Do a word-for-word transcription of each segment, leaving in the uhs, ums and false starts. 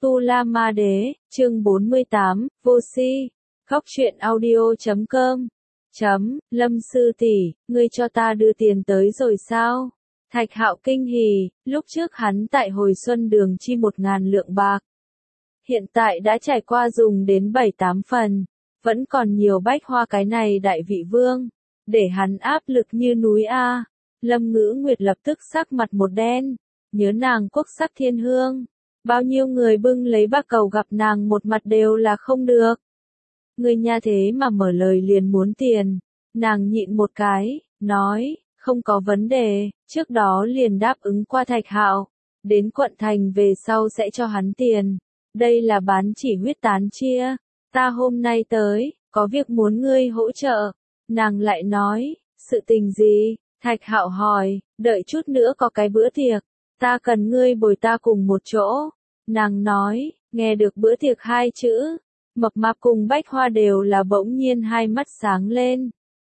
Tu La Ma Đế, chương bốn mươi tám, Vô Si, Khóc Chuyện Audio chấm com, chấm, Lâm sư tỷ, ngươi cho ta đưa tiền tới rồi sao? Thạch Hạo kinh hỉ, lúc trước hắn tại hồi xuân đường chi một ngàn lượng bạc. Hiện tại đã trải qua dùng đến bảy tám phần, vẫn còn nhiều bách hoa cái này đại vị vương, để hắn áp lực như núi A. Lâm Ngữ Nguyệt lập tức sắc mặt một đen, nhớ nàng quốc sắc thiên hương. Bao nhiêu người bưng lấy bạc cầu gặp nàng một mặt đều là không được. Người nhà thế mà mở lời liền muốn tiền, nàng nhịn một cái, nói, không có vấn đề, trước đó liền đáp ứng qua Thạch Hạo, đến quận thành về sau sẽ cho hắn tiền, đây là bán chỉ huyết tán chia, ta hôm nay tới, có việc muốn ngươi hỗ trợ, nàng lại nói, sự tình gì, Thạch Hạo hỏi, đợi chút nữa có cái bữa tiệc, ta cần ngươi bồi ta cùng một chỗ, nàng nói, nghe được bữa tiệc hai chữ, Mập Mạp cùng Bách Hoa đều là bỗng nhiên hai mắt sáng lên.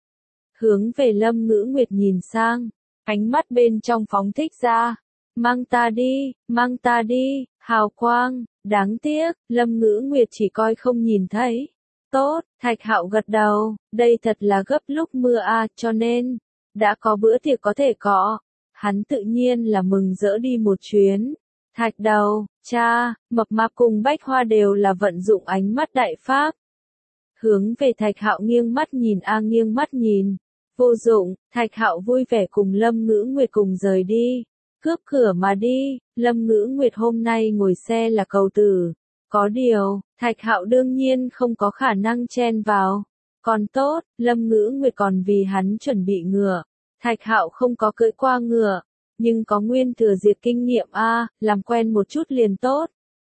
Hướng về Lâm Ngữ Nguyệt nhìn sang, ánh mắt bên trong phóng thích ra, mang ta đi, mang ta đi, hào quang, đáng tiếc, Lâm Ngữ Nguyệt chỉ coi không nhìn thấy. Tốt, Thạch Hạo gật đầu, đây thật là gấp lúc mưa a, cho nên, đã có bữa tiệc có thể có, hắn tự nhiên là mừng rỡ đi một chuyến. Thạch đầu, cha, Mập Mạp cùng Bách Hoa đều là vận dụng ánh mắt đại pháp. Hướng về Thạch Hạo nghiêng mắt nhìn a nghiêng mắt nhìn. Vô dụng, Thạch Hạo vui vẻ cùng Lâm Ngữ Nguyệt cùng rời đi. Cướp cửa mà đi, Lâm Ngữ Nguyệt hôm nay ngồi xe là cầu tử. Có điều, Thạch Hạo đương nhiên không có khả năng chen vào. Còn tốt, Lâm Ngữ Nguyệt còn vì hắn chuẩn bị ngựa. Thạch Hạo không có cưỡi qua ngựa. Nhưng có nguyên thừa diệt kinh nghiệm a, làm quen một chút liền tốt.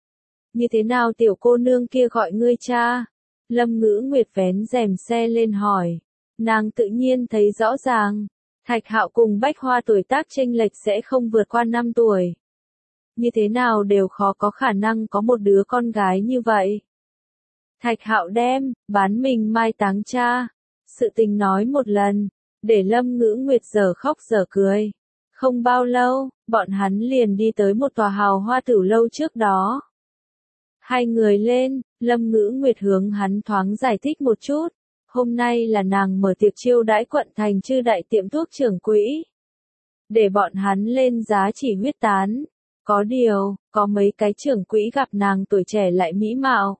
Như thế nào tiểu cô nương kia gọi ngươi cha? Lâm Ngữ Nguyệt vén rèm xe lên hỏi. Nàng tự nhiên thấy rõ ràng, Thạch Hạo cùng Bách Hoa tuổi tác chênh lệch sẽ không vượt qua năm tuổi. Như thế nào đều khó có khả năng có một đứa con gái như vậy. Thạch Hạo đem, bán mình mai táng cha. Sự tình nói một lần, để Lâm Ngữ Nguyệt giờ khóc giờ cười. Không bao lâu, bọn hắn liền đi tới một tòa hào hoa tử lâu trước đó. Hai người lên, Lâm Ngữ Nguyệt hướng hắn thoáng giải thích một chút. Hôm nay là nàng mở tiệc chiêu đãi quận thành chư đại tiệm thuốc trưởng quỹ. Để bọn hắn lên giá chỉ huyết tán. Có điều, có mấy cái trưởng quỹ gặp nàng tuổi trẻ lại mỹ mạo.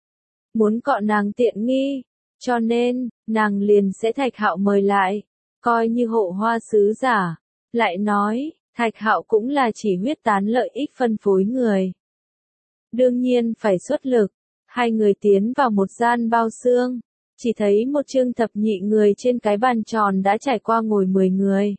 Muốn cọ nàng tiện nghi. Cho nên, nàng liền sẽ Thạch Hạo mời lại. Coi như hộ hoa sứ giả. Lại nói, Thạch Hạo cũng là chỉ huyết tán lợi ích phân phối người. Đương nhiên phải xuất lực. Hai người tiến vào một gian bao xương. Chỉ thấy một chương thập nhị người trên cái bàn tròn đã trải qua ngồi mười người.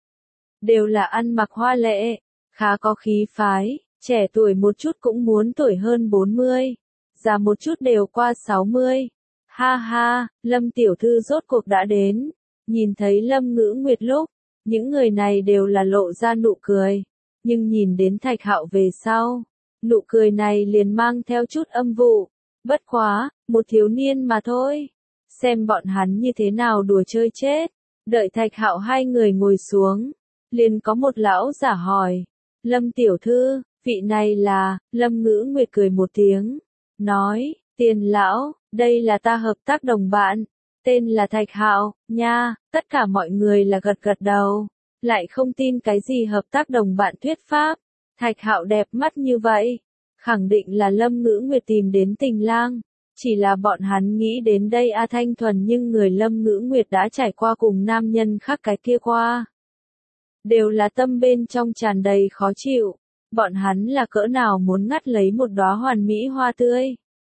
Đều là ăn mặc hoa lệ, khá có khí phái, trẻ tuổi một chút cũng muốn tuổi hơn bốn mươi, già một chút đều qua sáu mươi. Ha ha, Lâm tiểu thư rốt cuộc đã đến. Nhìn thấy Lâm Ngữ Nguyệt lúc, những người này đều là lộ ra nụ cười. Nhưng nhìn đến Thạch Hạo về sau, nụ cười này liền mang theo chút âm vụ. Bất quá, một thiếu niên mà thôi. Xem bọn hắn như thế nào đùa chơi chết. Đợi Thạch Hạo hai người ngồi xuống, liền có một lão giả hỏi. Lâm tiểu thư, vị này là, Lâm Ngữ Nguyệt cười một tiếng. Nói, Tiền lão, đây là ta hợp tác đồng bạn. Tên là Thạch Hạo, nha, tất cả mọi người là gật gật đầu. Lại không tin cái gì hợp tác đồng bạn thuyết pháp. Thạch Hạo đẹp mắt như vậy. Khẳng định là Lâm Ngữ Nguyệt tìm đến tình lang. Chỉ là bọn hắn nghĩ đến đây A Thanh thuần nhưng người Lâm Ngữ Nguyệt đã trải qua cùng nam nhân khác cái kia qua. Đều là tâm bên trong tràn đầy khó chịu. Bọn hắn là cỡ nào muốn ngắt lấy một đóa hoàn mỹ hoa tươi.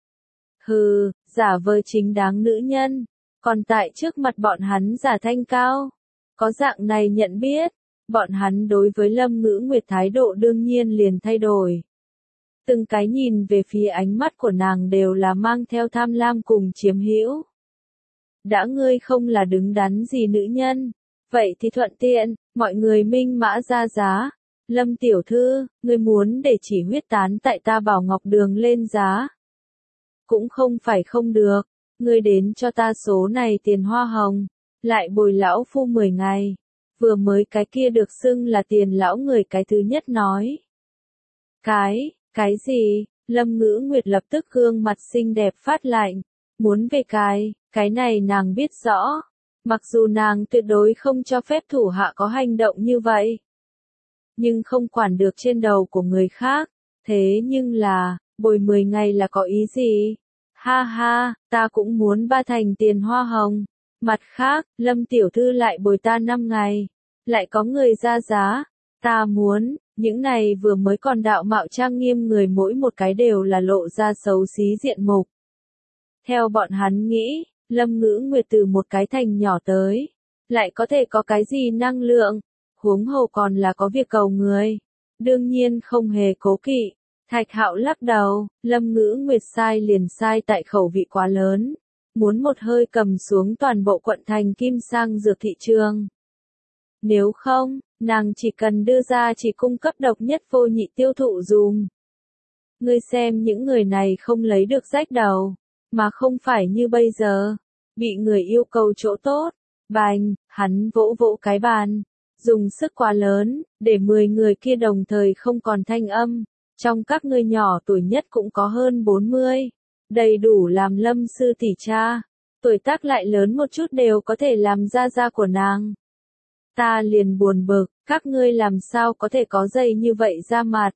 Hừ, giả vờ chính đáng nữ nhân. Còn tại trước mặt bọn hắn giả thanh cao. Có dạng này nhận biết. Bọn hắn đối với Lâm Ngữ Nguyệt thái độ đương nhiên liền thay đổi. Từng cái nhìn về phía ánh mắt của nàng đều là mang theo tham lam cùng chiếm hữu. Đã ngươi không là đứng đắn gì nữ nhân, vậy thì thuận tiện, mọi người minh mã ra giá. Lâm tiểu thư, ngươi muốn để chỉ huyết tán tại ta Bảo Ngọc Đường lên giá. Cũng không phải không được, ngươi đến cho ta số này tiền hoa hồng, lại bồi lão phu mười ngày. Vừa mới cái kia được xưng là tiền lão người cái thứ nhất nói. Cái... Cái gì? Lâm Ngữ Nguyệt lập tức gương mặt xinh đẹp phát lạnh, muốn về cái, cái này nàng biết rõ, mặc dù nàng tuyệt đối không cho phép thủ hạ có hành động như vậy, nhưng không quản được trên đầu của người khác, thế nhưng là, bồi mười ngày là có ý gì? Ha ha, ta cũng muốn ba thành tiền hoa hồng. Mặt khác, Lâm tiểu thư lại bồi ta năm ngày, lại có người ra giá, ta muốn, những này vừa mới còn đạo mạo trang nghiêm người mỗi một cái đều là lộ ra xấu xí diện mục. Theo bọn hắn nghĩ, Lâm Ngữ Nguyệt từ một cái thành nhỏ tới, lại có thể có cái gì năng lượng, huống hồ còn là có việc cầu người, đương nhiên không hề cố kỵ. Thạch Hạo lắc đầu, Lâm Ngữ Nguyệt sai liền sai tại khẩu vị quá lớn, muốn một hơi cầm xuống toàn bộ quận thành kim sang dược thị trường. Nếu không, nàng chỉ cần đưa ra chỉ cung cấp độc nhất vô nhị tiêu thụ dùm. Ngươi xem những người này không lấy được rách đầu, mà không phải như bây giờ, bị người yêu cầu chỗ tốt, bành, hắn vỗ vỗ cái bàn, dùng sức quá lớn, để mười người kia đồng thời không còn thanh âm. Trong các ngươi nhỏ tuổi nhất cũng có hơn bốn mươi, đầy đủ làm Lâm sư tỷ cha, tuổi tác lại lớn một chút đều có thể làm gia gia của nàng. Ta liền buồn bực, các ngươi làm sao có thể có dây như vậy ra mặt.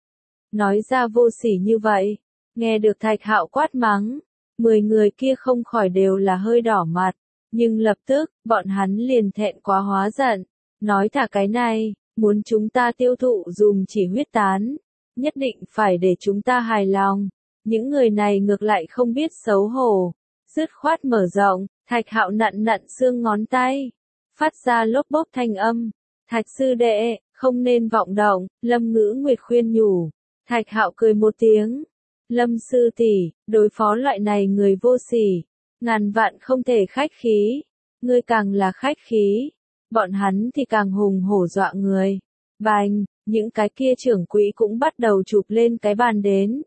Nói ra vô sỉ như vậy, nghe được Thạch Hạo quát mắng, mười người kia không khỏi đều là hơi đỏ mặt, nhưng lập tức, bọn hắn liền thẹn quá hóa giận, nói thả cái này, muốn chúng ta tiêu thụ dùm chỉ huyết tán. Nhất định phải để chúng ta hài lòng. Những người này ngược lại không biết xấu hổ. Dứt khoát mở rộng, Thạch Hạo nặn nặn xương ngón tay. Phát ra lốp bốp thanh âm. Thạch sư đệ, không nên vọng động, Lâm Ngữ Nguyệt khuyên nhủ. Thạch Hạo cười một tiếng. Lâm sư tỷ, đối phó loại này người vô sỉ. Ngàn vạn không thể khách khí. Ngươi càng là khách khí. Bọn hắn thì càng hùng hổ dọa người. Bành! Những cái kia trưởng quỹ cũng bắt đầu chụp lên cái bàn đến.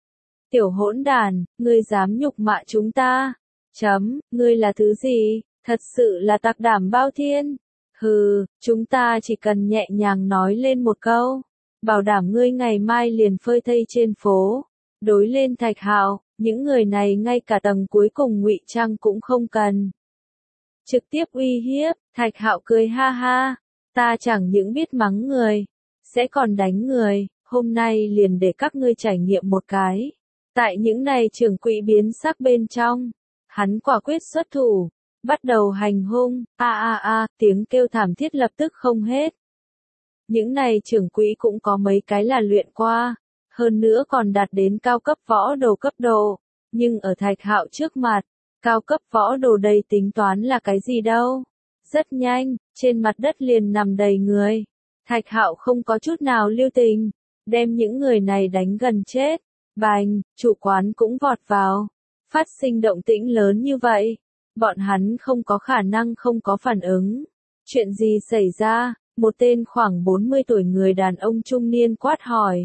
Tiểu hỗn đàn, ngươi dám nhục mạ chúng ta. Chấm, ngươi là thứ gì, thật sự là tặc đảm bao thiên. Hừ, chúng ta chỉ cần nhẹ nhàng nói lên một câu. Bảo đảm ngươi ngày mai liền phơi thây trên phố. Đối lên Thạch Hạo, những người này ngay cả tầng cuối cùng ngụy trang cũng không cần. Trực tiếp uy hiếp, Thạch Hạo cười ha ha. Ta chẳng những biết mắng người. Sẽ còn đánh người, hôm nay liền để các ngươi trải nghiệm một cái. Tại những này trưởng quỹ biến sắc bên trong, hắn quả quyết xuất thủ, bắt đầu hành hung, a a a, tiếng kêu thảm thiết lập tức không hết. Những này trưởng quỹ cũng có mấy cái là luyện qua, hơn nữa còn đạt đến cao cấp võ đồ cấp độ, nhưng ở Thạch Hạo trước mặt, cao cấp võ đồ đây tính toán là cái gì đâu. Rất nhanh, trên mặt đất liền nằm đầy người. Thạch Hạo không có chút nào lưu tình, đem những người này đánh gần chết. Bành, chủ quán cũng vọt vào. Phát sinh động tĩnh lớn như vậy, bọn hắn không có khả năng không có phản ứng. Chuyện gì xảy ra? Một tên khoảng bốn mươi tuổi người đàn ông trung niên quát hỏi.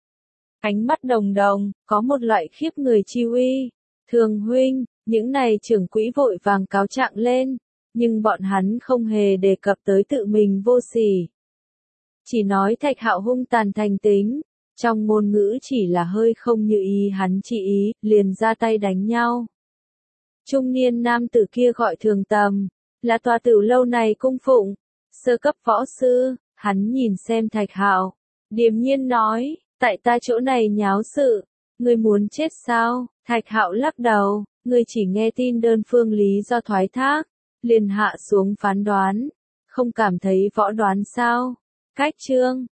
Ánh mắt đồng đồng, có một loại khiếp người chi uy. Thường huynh, những này trưởng quỹ vội vàng cáo trạng lên, nhưng bọn hắn không hề đề cập tới tự mình vô sỉ. Chỉ nói Thạch Hạo hung tàn thành tính, trong ngôn ngữ chỉ là hơi không như ý hắn chỉ ý, liền ra tay đánh nhau. Trung niên nam tử kia gọi Thường Tầm, là tòa tử lâu này cung phụng, sơ cấp võ sư, hắn nhìn xem Thạch Hạo, điềm nhiên nói, tại ta chỗ này nháo sự, ngươi muốn chết sao? Thạch Hạo lắc đầu, ngươi chỉ nghe tin đơn phương lý do thoái thác, liền hạ xuống phán đoán, không cảm thấy võ đoán sao? Cách chương